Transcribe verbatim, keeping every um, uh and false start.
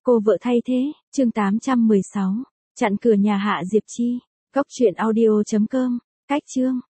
Cô vợ thay thế, chương tám trăm mười sáu. Chặn cửa nhà Hạ Diệp Chi. Cốc truyện audio chấm com. Cách chương.